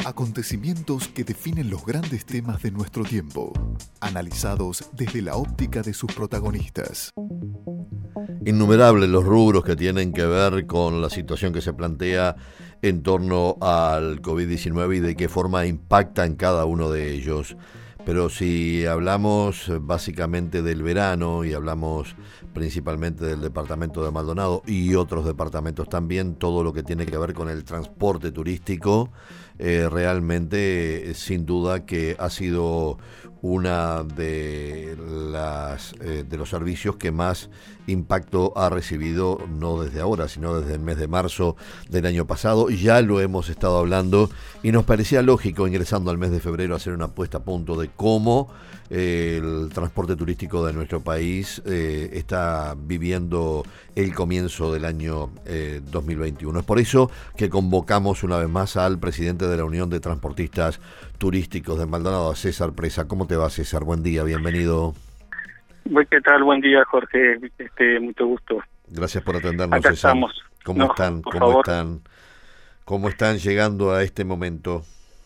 Acontecimientos que definen los grandes temas de nuestro tiempo, analizados desde la óptica de sus protagonistas. Innumerables los rubros que tienen que ver con la situación que se plantea en torno al COVID-19 y de qué forma impacta en cada uno de ellos. Pero si hablamos básicamente del verano y hablamos principalmente del departamento de Maldonado y otros departamentos también, todo lo que tiene que ver con el transporte turístico, realmente sin duda que ha sido una de los servicios que más impacto ha recibido, no desde ahora, sino desde el mes de marzo del año pasado. Ya lo hemos estado hablando y nos parecía lógico, ingresando al mes de febrero, hacer una puesta a punto de cómo el transporte turístico de nuestro país está viviendo el comienzo del año 2021. Es por eso que convocamos una vez más al presidente de la Unión de Transportistas Turísticos de Maldonado, a César Presa. ¿Cómo te va, César? Buen día, bienvenido. ¿Qué tal? Buen día, Jorge. Mucho gusto. Gracias por atendernos, Acá César. estamos. ¿Cómo están? ¿Cómo están llegando a este momento?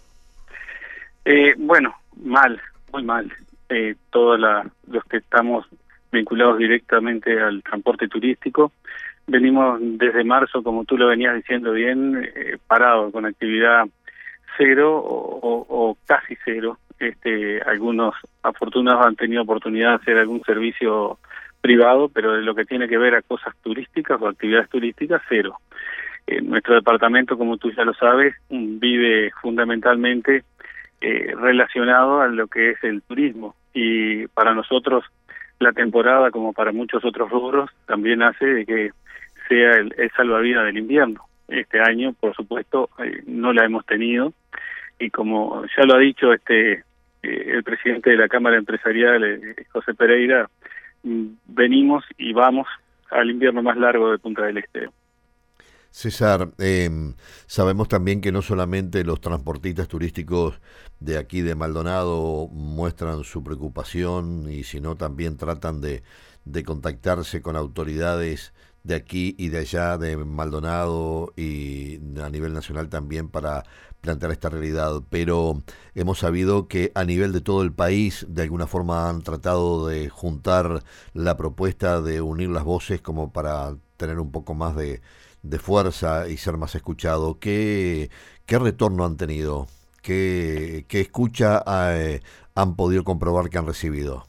Bueno, mal, muy mal. Todos los que estamos vinculados directamente al transporte turístico, venimos desde marzo, como tú lo venías diciendo bien, parados, con actividad cero o casi cero. Algunos afortunados han tenido oportunidad de hacer algún servicio privado, pero de lo que tiene que ver a cosas turísticas o actividades turísticas, cero. Nuestro departamento, como tú ya lo sabes, vive fundamentalmente relacionado a lo que es el turismo, y para nosotros la temporada, como para muchos otros rubros, también hace de que sea el salvavidas del invierno. Este año, por supuesto, no la hemos tenido, y como ya lo ha dicho el presidente de la Cámara Empresarial, José Pereira, venimos y vamos al invierno más largo de Punta del Este. César, sabemos también que no solamente los transportistas turísticos de aquí de Maldonado muestran su preocupación, y sino también tratan de contactarse con autoridades de aquí y de allá, de Maldonado y a nivel nacional también, para plantear esta realidad, pero hemos sabido que a nivel de todo el país de alguna forma han tratado de juntar la propuesta de unir las voces como para tener un poco más de fuerza y ser más escuchado. ¿Qué retorno han tenido? ¿Qué escucha han podido comprobar que han recibido?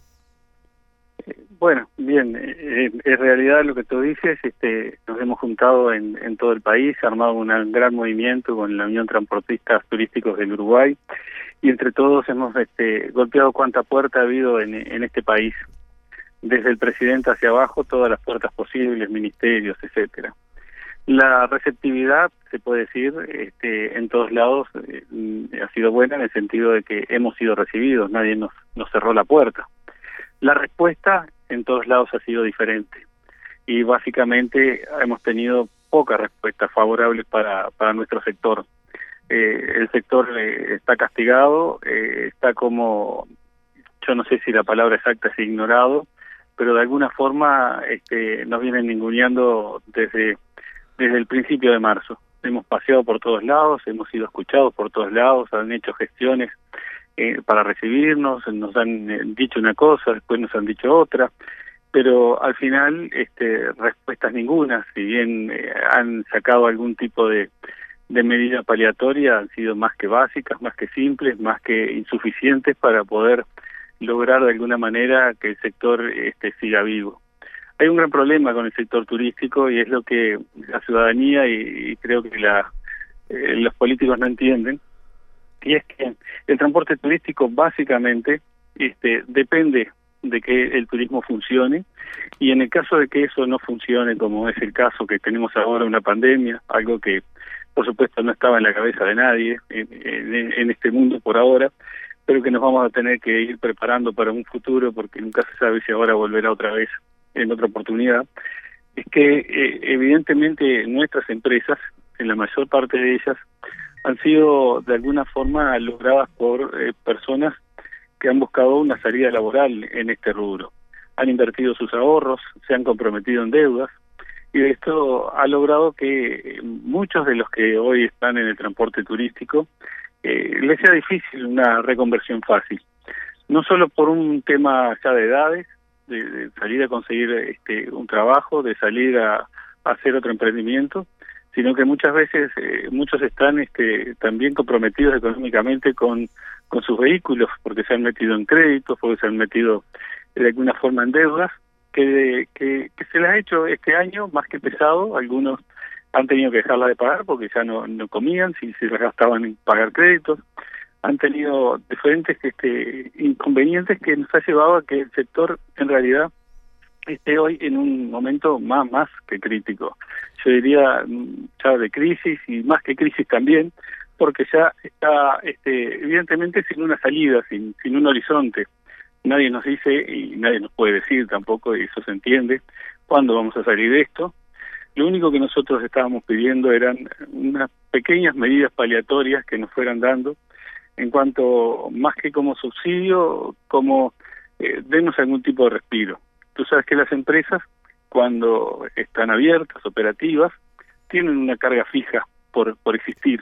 Bueno, bien, en realidad lo que tú dices, nos hemos juntado en todo el país, armado un gran movimiento con la Unión Transportistas Turísticos del Uruguay, y entre todos hemos golpeado cuanta puerta ha habido en este país, desde el presidente hacia abajo, todas las puertas posibles, ministerios, etcétera. La receptividad, se puede decir, en todos lados ha sido buena, en el sentido de que hemos sido recibidos, nadie nos cerró la puerta. La respuesta en todos lados ha sido diferente, y básicamente hemos tenido pocas respuestas favorables para nuestro sector. El sector está castigado, está como, yo no sé si la palabra exacta es ignorado, pero de alguna forma nos vienen ninguneando desde el principio de marzo. Hemos paseado por todos lados, hemos sido escuchados por todos lados, han hecho gestiones para recibirnos, nos han dicho una cosa, después nos han dicho otra, pero al final respuestas ninguna. Si bien han sacado algún tipo de medida paliatoria, han sido más que básicas, más que simples, más que insuficientes para poder lograr de alguna manera que el sector siga vivo. Hay un gran problema con el sector turístico, y es lo que la ciudadanía y creo que los políticos no entienden, y es que el transporte turístico básicamente depende de que el turismo funcione, y en el caso de que eso no funcione, como es el caso que tenemos ahora, una pandemia, algo que por supuesto no estaba en la cabeza de nadie en este mundo por ahora, pero que nos vamos a tener que ir preparando para un futuro, porque nunca se sabe si ahora volverá otra vez en otra oportunidad. Es que evidentemente nuestras empresas, en la mayor parte de ellas, han sido de alguna forma logradas por personas que han buscado una salida laboral en este rubro. Han invertido sus ahorros, se han comprometido en deudas, y esto ha logrado que muchos de los que hoy están en el transporte turístico les sea difícil una reconversión fácil. No solo por un tema ya de edades, de salir a conseguir un trabajo, de salir a hacer otro emprendimiento, sino que muchas veces muchos están también comprometidos económicamente con sus vehículos, porque se han metido en créditos, porque se han metido de alguna forma en deudas, que se les ha hecho este año más que pesado. Algunos han tenido que dejarla de pagar porque ya no comían, si se las gastaban en pagar créditos. Han tenido diferentes inconvenientes que nos ha llevado a que el sector en realidad esté hoy en un momento más que crítico. Yo diría ya de crisis, y más que crisis también, porque ya está evidentemente sin una salida, sin un horizonte. Nadie nos dice, y nadie nos puede decir tampoco, y eso se entiende, cuándo vamos a salir de esto. Lo único que nosotros estábamos pidiendo eran unas pequeñas medidas paliatorias que nos fueran dando, en cuanto, más que como subsidio, como denos algún tipo de respiro. Tú sabes que las empresas, cuando están abiertas, operativas, tienen una carga fija por existir.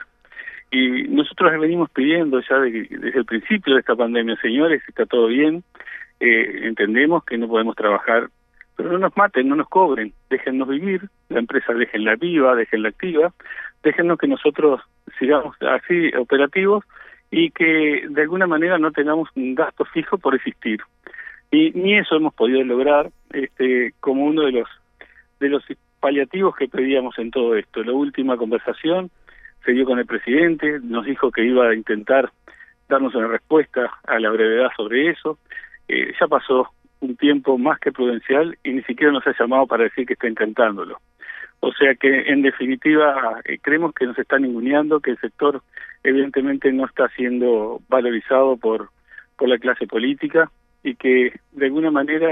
Y nosotros venimos pidiendo ya desde el principio de esta pandemia, señores, está todo bien, entendemos que no podemos trabajar, pero no nos maten, no nos cobren, déjennos vivir, la empresa déjenla viva, déjenla activa, déjennos que nosotros sigamos así operativos y que de alguna manera no tengamos un gasto fijo por existir. Y ni eso hemos podido lograr como uno de los paliativos que pedíamos en todo esto. La última conversación se dio con el presidente, nos dijo que iba a intentar darnos una respuesta a la brevedad sobre eso. Ya pasó un tiempo más que prudencial y ni siquiera nos ha llamado para decir que está intentándolo. O sea que, en definitiva, creemos que nos están ninguneando, que el sector evidentemente no está siendo valorizado por la clase política y que de alguna manera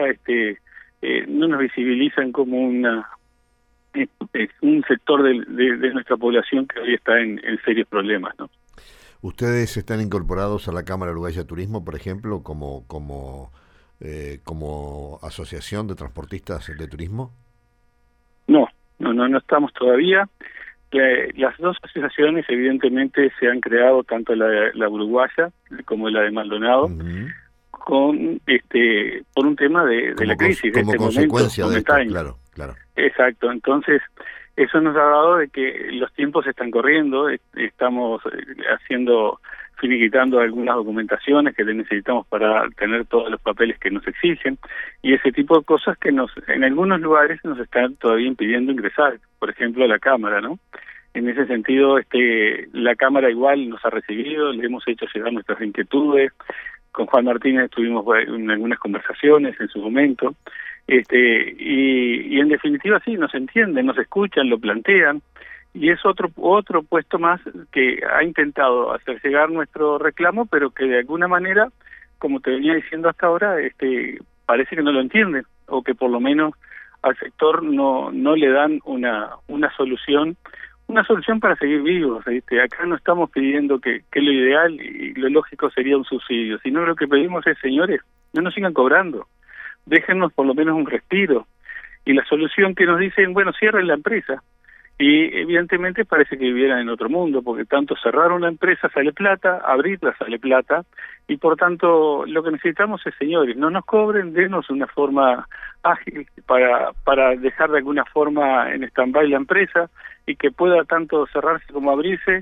no nos visibilizan como un sector de nuestra población que hoy está en serios problemas, ¿no? ¿Ustedes están incorporados a la Cámara Uruguaya de Turismo, por ejemplo, como asociación de transportistas de turismo? No estamos todavía. Las dos asociaciones evidentemente se han creado, tanto la uruguaya como la de Maldonado, con por un tema de la crisis, como de consecuencia momento de esto, claro. Exacto. Entonces eso nos ha dado de que los tiempos están corriendo, estamos finiquitando algunas documentaciones que necesitamos para tener todos los papeles que nos exigen, y ese tipo de cosas que en algunos lugares nos están todavía impidiendo ingresar, por ejemplo a la Cámara, ¿no? En ese sentido, la Cámara igual nos ha recibido, le hemos hecho llegar nuestras inquietudes. Con Juan Martínez tuvimos en algunas conversaciones en su momento, y en definitiva sí, nos entienden, nos escuchan, lo plantean, y es otro puesto más que ha intentado hacer llegar nuestro reclamo, pero que de alguna manera, como te venía diciendo hasta ahora, parece que no lo entienden, o que por lo menos al sector no le dan una solución para seguir vivos. Acá no estamos pidiendo que lo ideal y lo lógico sería un subsidio, sino lo que pedimos es, señores, no nos sigan cobrando, déjennos por lo menos un respiro. Y la solución que nos dicen, bueno, cierren la empresa. Y evidentemente parece que vivieran en otro mundo, porque tanto cerrar una empresa sale plata, abrirla sale plata, y por tanto lo que necesitamos es, señores, no nos cobren, denos una forma ágil para dejar de alguna forma en stand-by la empresa y que pueda tanto cerrarse como abrirse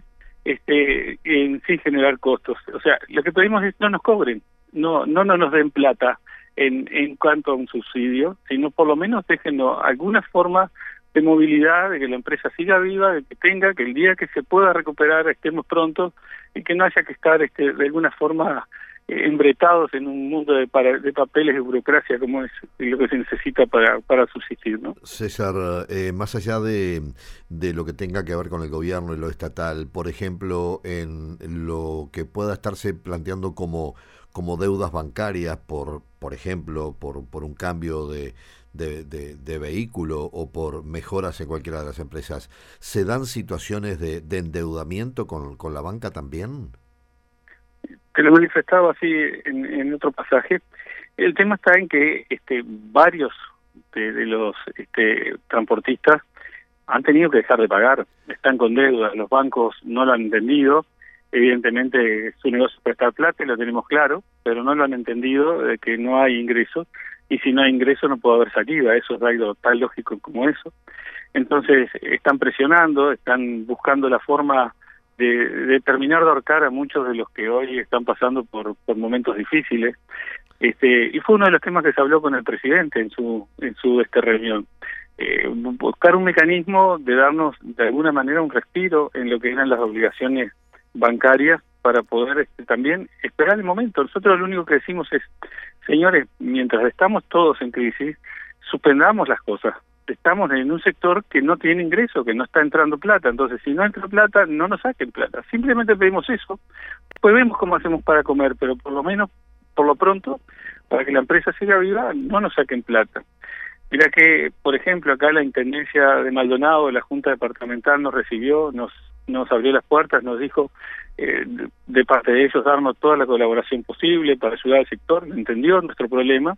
sin generar costos. O sea, lo que pedimos es no nos cobren, no nos den plata en cuanto a un subsidio, sino por lo menos déjenos alguna forma de movilidad, de que la empresa siga viva, de que el día que se pueda recuperar estemos prontos y que no haya que estar de alguna forma embretados en un mundo de papeles de burocracia como es lo que se necesita para subsistir, ¿no? César, más allá de lo que tenga que ver con el gobierno y lo estatal, por ejemplo, en lo que pueda estarse planteando como deudas bancarias, por ejemplo, por un cambio de vehículo o por mejoras en cualquiera de las empresas, ¿se dan situaciones de endeudamiento con la banca también? Te lo he manifestado así en otro pasaje. El tema está en que varios de los transportistas han tenido que dejar de pagar, están con deudas, los bancos no lo han entendido evidentemente su negocio es prestar plata y lo tenemos claro, pero no lo han entendido de que no hay ingresos, y si no hay ingresos no puede haber salida, eso es algo tan lógico como eso. Entonces están presionando, están buscando la forma de terminar de ahorcar a muchos de los que hoy están pasando por momentos difíciles. Y fue uno de los temas que se habló con el presidente en su reunión. Buscar un mecanismo de darnos de alguna manera un respiro en lo que eran las obligaciones bancarias para poder también esperar el momento. Nosotros lo único que decimos es, señores, mientras estamos todos en crisis, suspendamos las cosas. Estamos en un sector que no tiene ingreso, que no está entrando plata, entonces si no entra plata, no nos saquen plata. Simplemente pedimos eso, después vemos cómo hacemos para comer, pero por lo menos, por lo pronto, para que la empresa siga viva, no nos saquen plata. Mira que, por ejemplo, acá la Intendencia de Maldonado, la Junta Departamental nos recibió, nos abrió las puertas, nos dijo de parte de ellos darnos toda la colaboración posible para ayudar al sector, entendió nuestro problema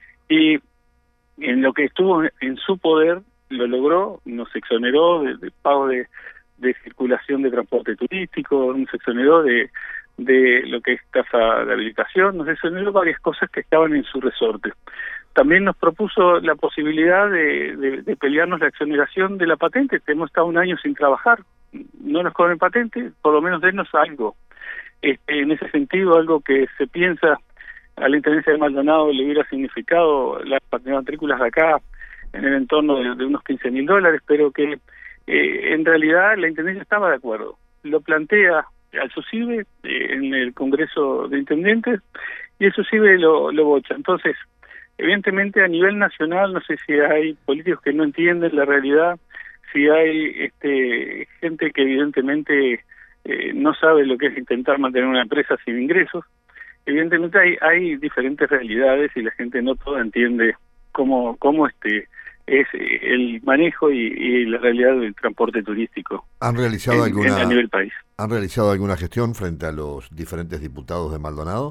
y en lo que estuvo en su poder lo logró, nos exoneró de pago de circulación de transporte turístico, nos exoneró de lo que es tasa de habilitación, nos exoneró varias cosas que estaban en su resorte. También nos propuso la posibilidad de pelearnos la exoneración de la patente, que hemos estado un año sin trabajar, no nos cobren patente, por lo menos dennos algo. En ese sentido, algo que se piensa a la Intendencia de Maldonado le hubiera significado las matrículas de acá en el entorno de unos $15.000, pero que en realidad la Intendencia estaba de acuerdo. Lo plantea al SUSIBE en el Congreso de Intendentes y el SUSIBE lo bocha. Entonces, evidentemente a nivel nacional, no sé si hay políticos que no entienden la realidad, si hay gente que evidentemente no sabe lo que es intentar mantener una empresa sin ingresos. Evidentemente hay diferentes realidades y la gente no toda entiende cómo es el manejo y la realidad del transporte turístico. ¿Han realizado a nivel país? ¿Han realizado alguna gestión frente a los diferentes diputados de Maldonado?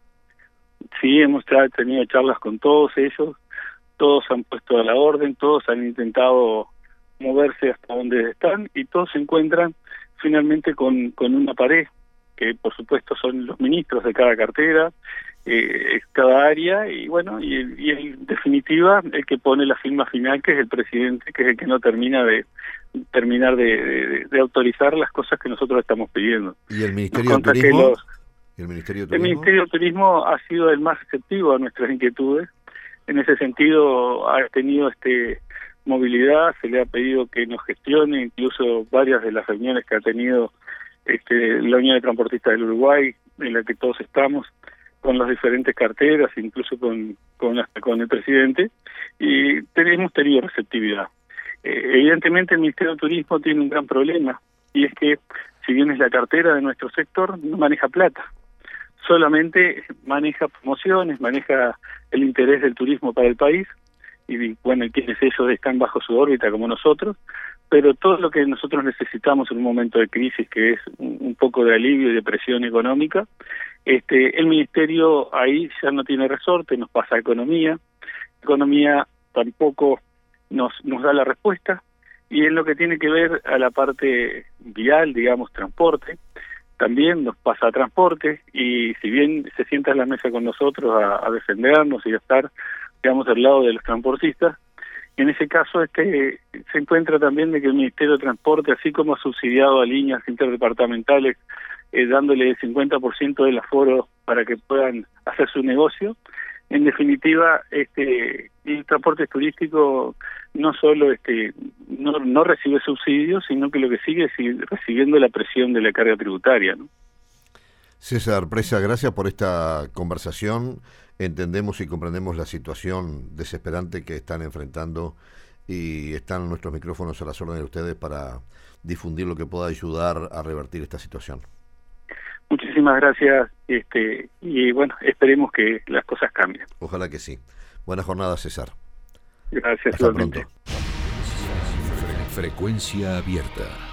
Sí, hemos tenido charlas con todos ellos, todos han puesto a la orden, todos han intentado moverse hasta donde están y todos se encuentran finalmente con una pared, que por supuesto son los ministros de cada cartera, cada área, y bueno, y en definitiva el que pone la firma final, que es el presidente, que es el que no termina de autorizar las cosas que nosotros estamos pidiendo. ¿Y el Ministerio de Turismo? El Ministerio de Turismo ha sido el más receptivo a nuestras inquietudes. En ese sentido ha tenido movilidad, se le ha pedido que nos gestione, incluso varias de las reuniones que ha tenido la Unión de Transportistas del Uruguay, en la que todos estamos, con las diferentes carteras, incluso con el presidente, y hemos tenido receptividad. Evidentemente el Ministerio de Turismo tiene un gran problema, y es que si bien es la cartera de nuestro sector, no maneja plata, solamente maneja promociones, maneja el interés del turismo para el país, y bueno, quienes ellos están bajo su órbita como nosotros, pero todo lo que nosotros necesitamos en un momento de crisis, que es un poco de alivio y de presión económica, el Ministerio ahí ya no tiene resorte, nos pasa a Economía tampoco nos da la respuesta, y en lo que tiene que ver a la parte vial, digamos, transporte, también nos pasa a transporte, y si bien se sienta en la mesa con nosotros a defendernos y a estar, digamos, al lado de los transportistas, en ese caso se encuentra también de que el Ministerio de Transporte, así como ha subsidiado a líneas interdepartamentales, dándole el 50% del aforo para que puedan hacer su negocio, en definitiva, el transporte turístico no solo no recibe subsidios, sino que lo que sigue es recibiendo la presión de la carga tributaria, ¿no? César Presa, gracias por esta conversación. Entendemos y comprendemos la situación desesperante que están enfrentando y están nuestros micrófonos a las órdenes de ustedes para difundir lo que pueda ayudar a revertir esta situación. Muchísimas gracias, y bueno, esperemos que las cosas cambien. Ojalá que sí. Buena jornada, César. Gracias. Hasta pronto. Frecuencia abierta.